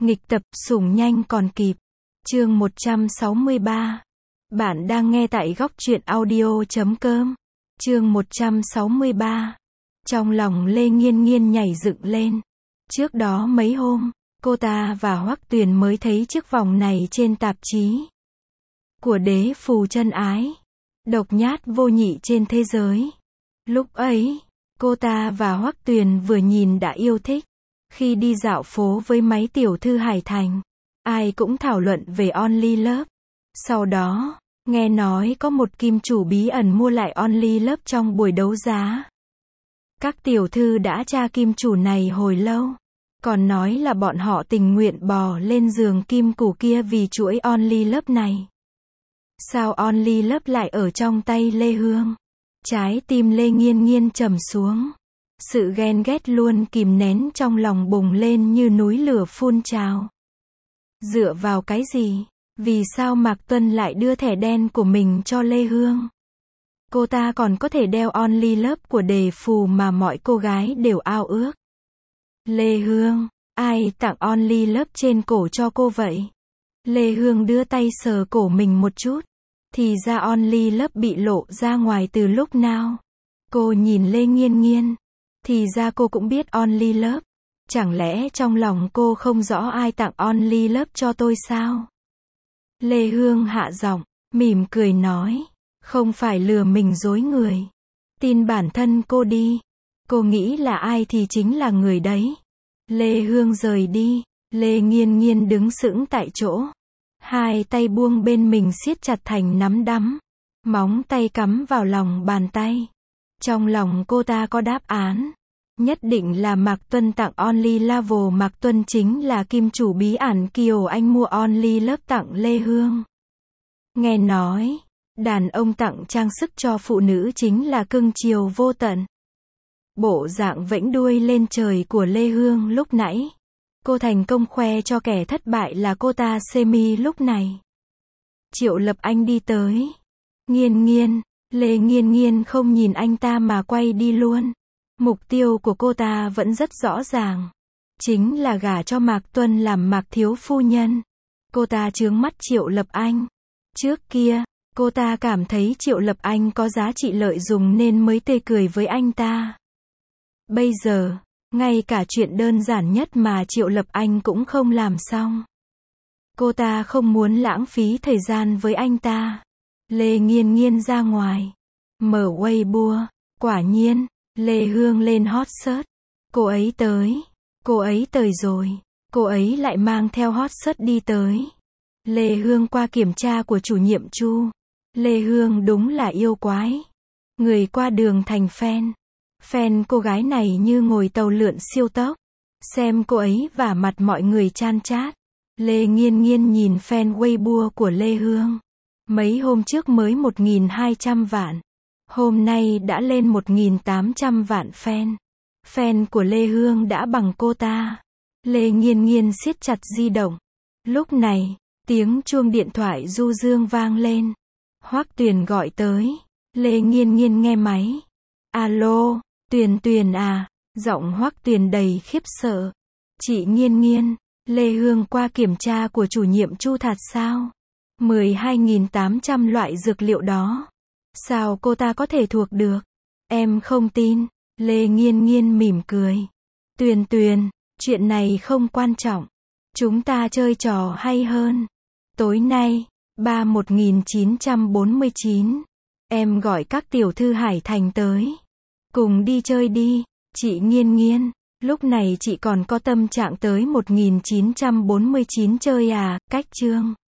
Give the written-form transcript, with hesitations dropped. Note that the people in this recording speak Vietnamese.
Nghịch tập, sủng nhanh còn kịp. Chương 163. Bạn đang nghe tại góc truyện audio.com. Chương 163. Trong lòng Lê Nghiên Nghiên nhảy dựng lên. Trước đó mấy hôm, cô ta và Hoắc Tuyền mới thấy chiếc vòng này trên tạp chí của Đế Phù Chân Ái. Độc nhát vô nhị trên thế giới. Lúc ấy, cô ta và Hoắc Tuyền vừa nhìn đã yêu thích. Khi đi dạo phố với mấy tiểu thư Hải Thành, ai cũng thảo luận về Only Love. Sau đó, nghe nói có một kim chủ bí ẩn mua lại Only Love trong buổi đấu giá. Các tiểu thư đã tra kim chủ này hồi lâu, còn nói là bọn họ tình nguyện bò lên giường kim chủ kia vì chuỗi Only Love này. Sao Only Love lại ở trong tay Lê Hương? Trái tim Lê Nghiên Nghiên trầm xuống. Sự ghen ghét luôn kìm nén trong lòng bùng lên như núi lửa phun trào. Dựa vào cái gì? Vì sao Mạc Tuân lại đưa thẻ đen của mình cho Lê Hương? Cô ta còn có thể đeo Only Love của Đề Phù mà mọi cô gái đều ao ước. Lê Hương, ai tặng Only Love trên cổ cho cô vậy? Lê Hương đưa tay sờ cổ mình một chút. Thì ra Only Love bị lộ ra ngoài từ lúc nào? Cô nhìn Lê Nghiên Nghiên. Thì ra cô cũng biết Only Love. Chẳng lẽ trong lòng cô không rõ ai tặng Only Love cho tôi sao? Lê Hương hạ giọng, mỉm cười nói. Không phải lừa mình dối người. Tin bản thân cô đi. Cô nghĩ là ai thì chính là người đấy. Lê Hương rời đi. Lê Nghiên Nghiên đứng sững tại chỗ. Hai tay buông bên mình siết chặt thành nắm đấm. Móng tay cắm vào lòng bàn tay. Trong lòng cô ta có đáp án. Nhất định là Mạc Tuân tặng Only Love. Mạc Tuân chính là kim chủ bí ẩn Kiều Anh mua Only Love tặng Lê Hương. Nghe nói, đàn ông tặng trang sức cho phụ nữ chính là cưng chiều vô tận. Bộ dạng vẫy đuôi lên trời của Lê Hương lúc nãy. Cô thành công khoe cho kẻ thất bại là cô ta semi lúc này. Triệu Lập Anh đi tới. Nghiên Nghiên. Lê Nghiên Nghiên không nhìn anh ta mà quay đi luôn. Mục tiêu của cô ta vẫn rất rõ ràng. Chính là gả cho Mạc Tuân làm Mạc thiếu phu nhân. Cô ta chướng mắt Triệu Lập Anh. Trước kia, cô ta cảm thấy Triệu Lập Anh có giá trị lợi dụng nên mới tươi cười với anh ta. Bây giờ, ngay cả chuyện đơn giản nhất mà Triệu Lập Anh cũng không làm xong. Cô ta không muốn lãng phí thời gian với anh ta. Lê Nghiên Nghiên ra ngoài. Mở Weibo. Quả nhiên, Lê Hương lên hot search. Cô ấy tới. Cô ấy tới rồi. Cô ấy lại mang theo hot search đi tới. Lê Hương qua kiểm tra của chủ nhiệm Chu. Lê Hương đúng là yêu quái. Người qua đường thành fan. Fan cô gái này như ngồi tàu lượn siêu tốc. Xem cô ấy và mặt mọi người chan chát. Lê Nghiên Nghiên nhìn fan Weibo của Lê Hương. Mấy hôm trước mới 1.200 vạn. Hôm nay đã lên 1.800 vạn fan. Fan của Lê Hương đã bằng cô ta. Lê Nghiên Nghiên siết chặt di động. Lúc này, tiếng chuông điện thoại du dương vang lên. Hoắc Tuyền gọi tới. Lê Nghiên Nghiên nghe máy. Alo, Tuyền Tuyền à? Giọng Hoắc Tuyền đầy khiếp sợ. Chị Nghiên Nghiên, Lê Hương qua kiểm tra của chủ nhiệm Chu thật sao? 12.800 loại dược liệu đó. Sao cô ta có thể thuộc được? Em không tin. Lê Nghiên Nghiên mỉm cười. Tuyền Tuyền, chuyện này không quan trọng. Chúng ta chơi trò hay hơn. Tối nay, 1949. Em gọi các tiểu thư Hải Thành tới. Cùng đi chơi đi. Chị Nghiên Nghiên, lúc này chị còn có tâm trạng tới 1949 chơi à? Cách chương.